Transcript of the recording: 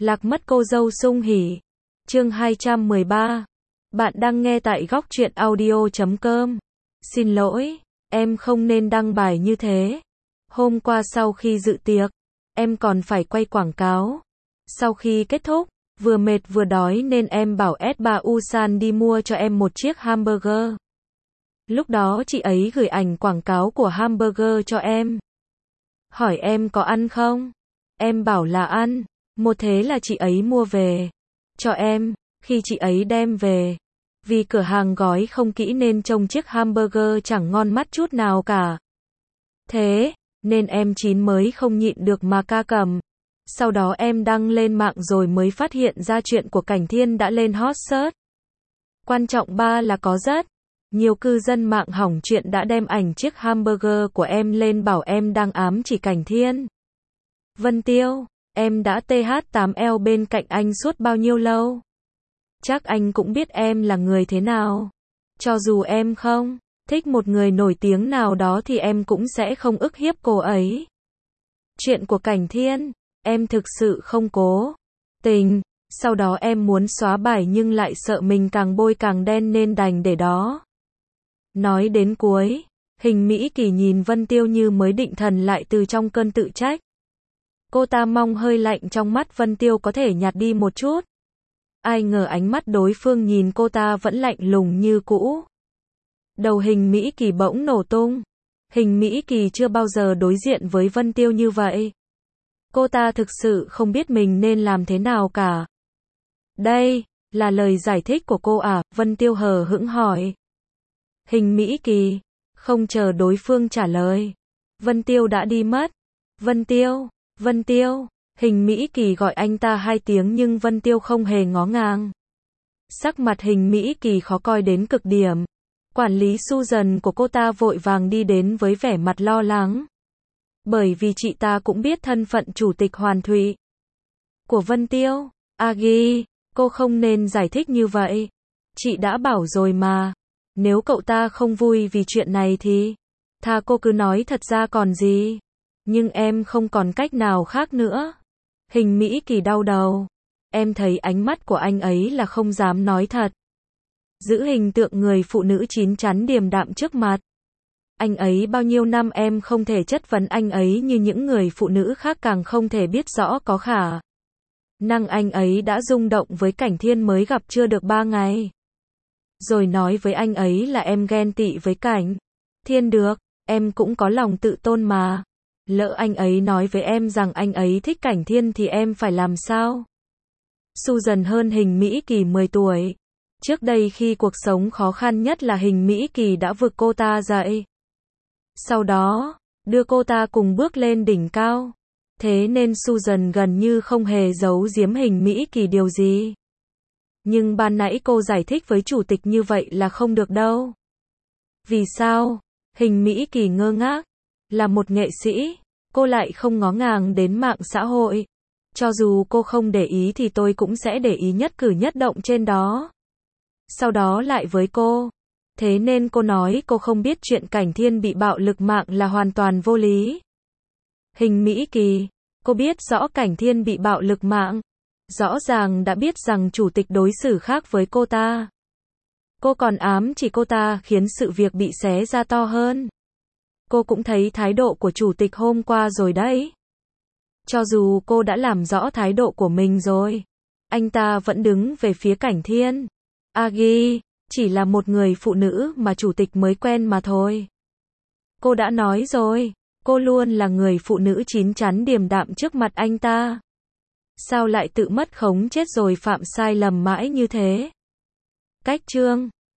Lạc mất cô dâu sung hỉ. Chương 213. Bạn đang nghe tại góc truyện audio.com. Xin lỗi, em không nên đăng bài như thế. Hôm qua sau khi dự tiệc, em còn phải quay quảng cáo. Sau khi kết thúc, vừa mệt vừa đói nên em bảo S3 Usan đi mua cho em một chiếc hamburger. Lúc đó chị ấy gửi ảnh quảng cáo của hamburger cho em. Hỏi em có ăn không? Em bảo là ăn. Một thế là chị ấy mua về cho em. Khi chị ấy đem về, vì cửa hàng gói không kỹ nên trông chiếc hamburger chẳng ngon mắt chút nào cả. Thế nên em chín mới không nhịn được mà ca cầm. Sau đó em đăng lên mạng rồi mới phát hiện ra chuyện của Cảnh Thiên đã lên hot search. Quan trọng ba là có rất nhiều cư dân mạng hỏng chuyện đã đem ảnh chiếc hamburger của em lên bảo em đang ám chỉ Cảnh Thiên. Vân Tiêu, em đã TH8L bên cạnh anh suốt bao nhiêu lâu? Chắc anh cũng biết em là người thế nào. Cho dù em không thích một người nổi tiếng nào đó thì em cũng sẽ không ức hiếp cô ấy. Chuyện của Cảnh Thiên, em thực sự không cố tình. Sau đó em muốn xóa bài nhưng lại sợ mình càng bôi càng đen nên đành để đó. Nói đến cuối, Hình Mỹ Kỳ nhìn Vân Tiêu như mới định thần lại từ trong cơn tự trách. Cô ta mong hơi lạnh trong mắt Vân Tiêu có thể nhạt đi một chút. Ai ngờ ánh mắt đối phương nhìn cô ta vẫn lạnh lùng như cũ. Đầu Hình Mỹ Kỳ bỗng nổ tung. Hình Mỹ Kỳ chưa bao giờ đối diện với Vân Tiêu như vậy. Cô ta thực sự không biết mình nên làm thế nào cả. Đây là lời giải thích của cô à? Vân Tiêu hờ hững hỏi. Hình Mỹ Kỳ không chờ đối phương trả lời. Vân Tiêu đã đi mất. Vân Tiêu, Vân Tiêu. Hình Mỹ Kỳ gọi anh ta 2 tiếng nhưng Vân Tiêu không hề ngó ngàng. Sắc mặt Hình Mỹ Kỳ khó coi đến cực điểm. Quản lý Susan của cô ta vội vàng đi đến với vẻ mặt lo lắng. Bởi vì chị ta cũng biết thân phận chủ tịch Hoàn Thụy của Vân Tiêu. Agi, cô không nên giải thích như vậy. Chị đã bảo rồi mà. Nếu cậu ta không vui vì chuyện này thì thà cô cứ nói thật ra còn gì. Nhưng em không còn cách nào khác nữa. Hình Mỹ Kỳ đau đầu. Em thấy ánh mắt của anh ấy là không dám nói thật. Giữ hình tượng người phụ nữ chín chắn điềm đạm trước mặt. Anh ấy bao nhiêu năm em không thể chất vấn anh ấy như những người phụ nữ khác, càng không thể biết rõ có khả năng anh ấy đã rung động với Cảnh Thiên mới gặp chưa được 3 ngày. Rồi nói với anh ấy là em ghen tị với Cảnh Thiên được, em cũng có lòng tự tôn mà. Lỡ anh ấy nói với em rằng anh ấy thích Cảnh Thiên thì em phải làm sao? Susan hơn Hình Mỹ Kỳ 10 tuổi. Trước đây khi cuộc sống khó khăn nhất là Hình Mỹ Kỳ đã vực cô ta dậy. Sau đó, đưa cô ta cùng bước lên đỉnh cao. Thế nên Susan gần như không hề giấu giếm Hình Mỹ Kỳ điều gì. Nhưng ban nãy cô giải thích với chủ tịch như vậy là không được đâu. Vì sao? Hình Mỹ Kỳ ngơ ngác. Là một nghệ sĩ, cô lại không ngó ngàng đến mạng xã hội. Cho dù cô không để ý thì tôi cũng sẽ để ý nhất cử nhất động trên đó. Sau đó lại với cô. Thế nên cô nói cô không biết chuyện Cảnh Thiên bị bạo lực mạng là hoàn toàn vô lý. Hình Mỹ Kỳ, cô biết rõ Cảnh Thiên bị bạo lực mạng. Rõ ràng đã biết rằng chủ tịch đối xử khác với cô ta. Cô còn ám chỉ cô ta khiến sự việc bị xé ra to hơn. Cô cũng thấy thái độ của chủ tịch hôm qua rồi đấy. Cho dù cô đã làm rõ thái độ của mình rồi, anh ta vẫn đứng về phía Cảnh Thiên. Agi, chỉ là một người phụ nữ mà chủ tịch mới quen mà thôi. Cô đã nói rồi, cô luôn là người phụ nữ chín chắn điềm đạm trước mặt anh ta. Sao lại tự mất khống chết rồi phạm sai lầm mãi như thế? Cách chương